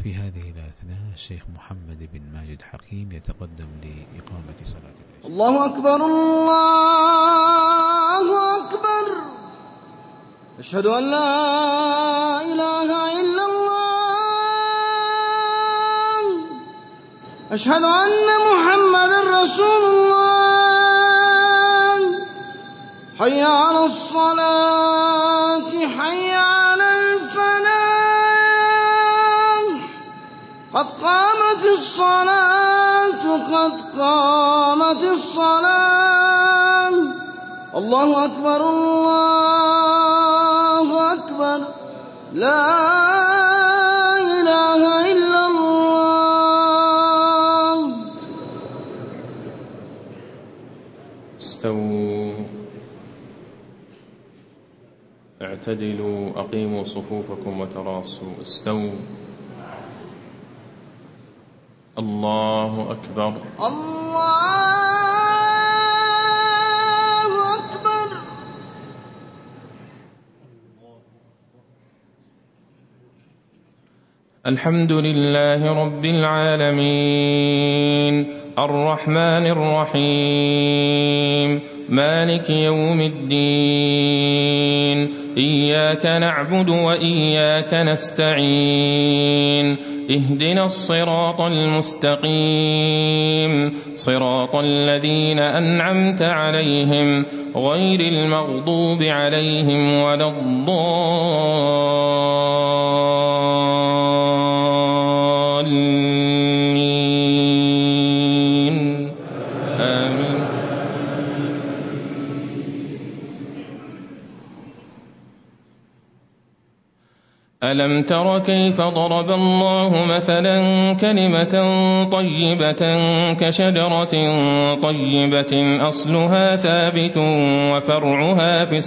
وفي هذه الأثناء الشيخ محمد بن ماجد حكيم يتقدم لإقامة صلاة العشاء. الله أكبر الله أكبر، أشهد أن لا إله إلا الله، أشهد أن محمدا رسول الله، حي على الصلاة حي على الفلاح، قد قامت الصلاة قد قامت الصلاة. الله أكبر الله أكبر، لا إله إلا الله. استووا، اعتدلوا، أقيموا صفوفكم وتراصوا. استووا. الله أكبر الله أكبر. الحمد لله رب العالمين، الرحمن الرحيم، مالك يوم الدين، إياك نعبد وإياك نستعين، اهدنا الصراط المستقيم، صراط الذين أنعمت عليهم غير المغضوب عليهم ولا الضالين. آمين. ألم تر كيف ضرب الله مثلا كلمة طيبة كشجرة طيبة أصلها ثابت وفرعها في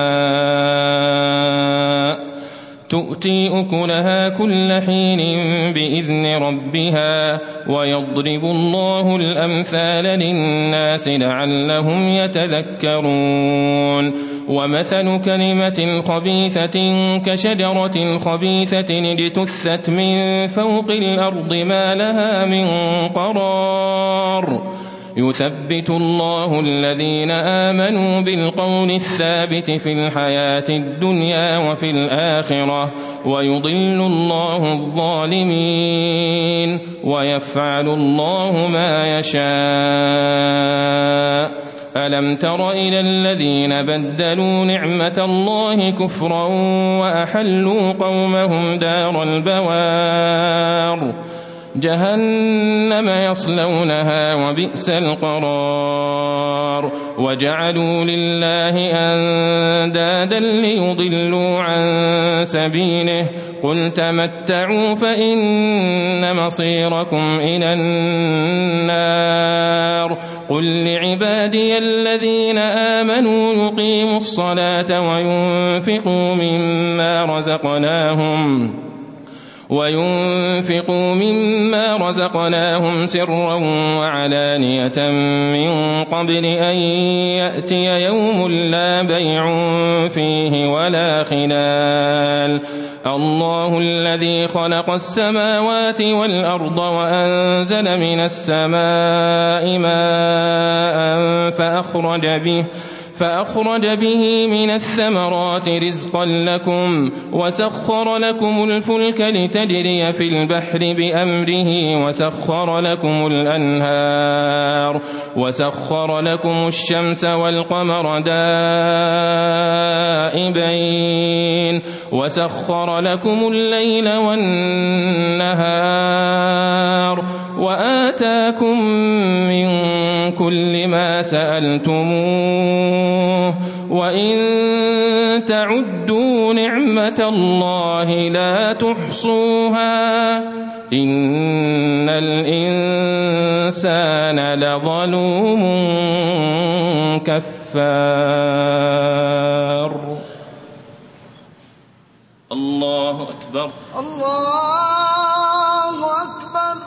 السماء، تؤتي أكلها كل حين بإذن ربها، ويضرب الله الأمثال للناس لعلهم يتذكرون. ومثل كلمة خبيثة كشجرة خبيثة اجتثت من فوق الأرض ما لها من قرار، يثبت الله الذين آمنوا بالقول الثابت في الحياة الدنيا وفي الآخرة، ويضل الله الظالمين، ويفعل الله ما يشاء. ألم تر إلى الذين بدلوا نعمة الله كفرا وأحلوا قومهم دار البوار، جهنم يصلونها وبئس القرار. وجعلوا لله أندادا ليضلوا عن سبيله، قل تمتعوا فإن مصيركم إلى النار. قل لعبادي الذين آمنوا يقيموا الصلاة وينفقوا مما رزقناهم سرا وعلانية من قبل أن يأتي يوم لا بيع فيه ولا خلال. الله الذي خلق السماوات والأرض وأنزل من السماء ماء فأخرج به من الثمرات رزقا لكم، وسخر لكم الفلك لتجري في البحر بأمره، وسخر لكم الأنهار، وسخر لكم الشمس والقمر دائبين، وسخر لكم الليل والنهار، وآتاكم من كل ما سألتموه، وإن تعدوا نعمة الله لا تحصوها، إن الإنسان لظلوم كفار. الله أكبر الله أكبر.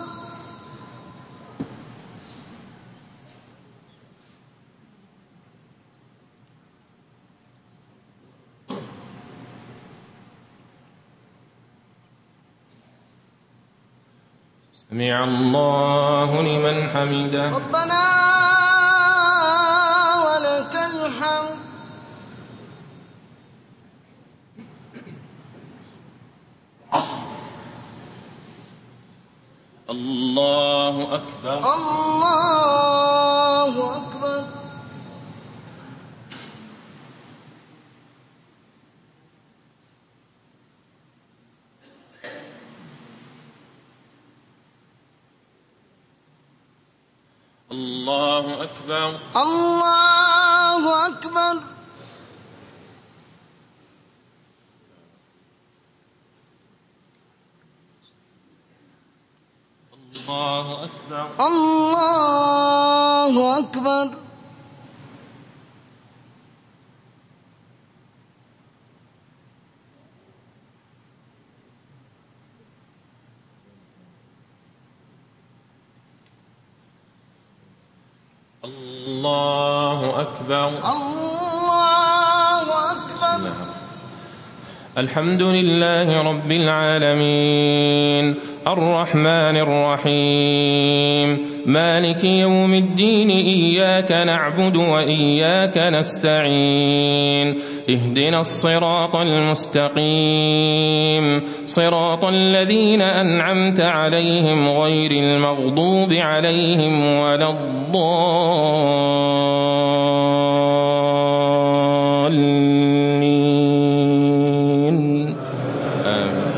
سمع الله لمن حمده. ربنا ولك الحمد. الله أكبر. الله أكبر. الله أكبر. الله أكبر. الله أكبر. الله أكبر. الله أكبر. الله أكبر. الحمد لله رب العالمين الرحمن الرحيم مالك يوم الدين إياك نعبد وإياك نستعين اهدنا الصراط المستقيم صراط الذين أنعمت عليهم غير المغضوب عليهم ولا الضالين آمين.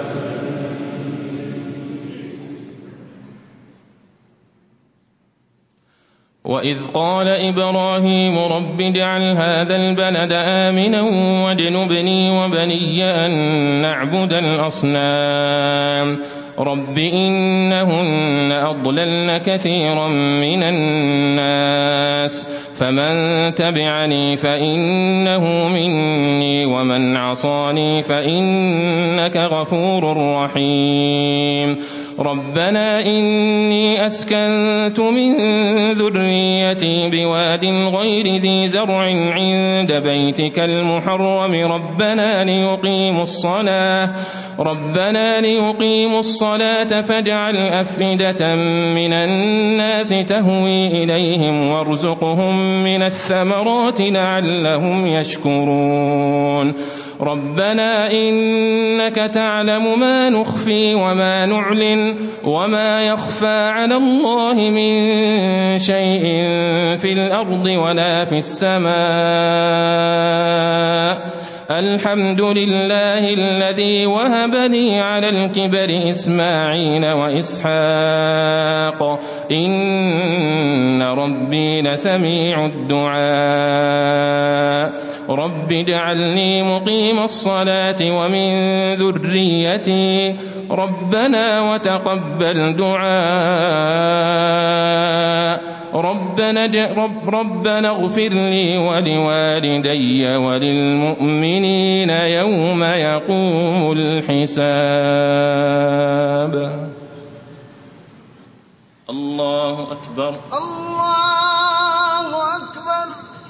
وإذ قال إبراهيم رب اجعل هذا البلد آمنا واجنبني وبني أن نعبد الأصنام رب إنهن أضللن كثيرا من الناس فمن تبعني فإنه مني ومن عصاني فإنك غفور رحيم ربنا إني أسكنت من ذريتي بواد غير ذي زرع عند بيتك المحرم ربنا ليقيموا الصلاة فاجعل أفئدة من الناس تهوي إليهم وارزقهم من الثمرات لعلهم يشكرون ربنا إنك تعلم ما نخفي وما نعلن وما يخفى على الله من شيء في الأرض ولا في السماء الحمد لله الذي وهب لي على الكبر إسماعيل وإسحاق إن ربي لسميع الدعاء رب اجعلني مقيم الصلاة ومن ذريتي ربنا وتقبل دعاء ربنا اغفر لي ولوالدي وللمؤمنين يوم يقوم الحساب. الله أكبر. الله أكبر.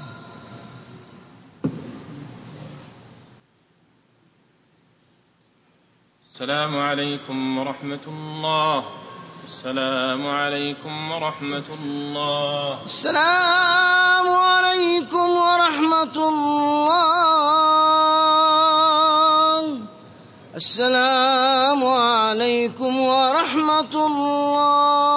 السلام عليكم ورحمة الله. السلام عليكم ورحمة الله. السلام عليكم ورحمة الله. السلام عليكم ورحمة الله.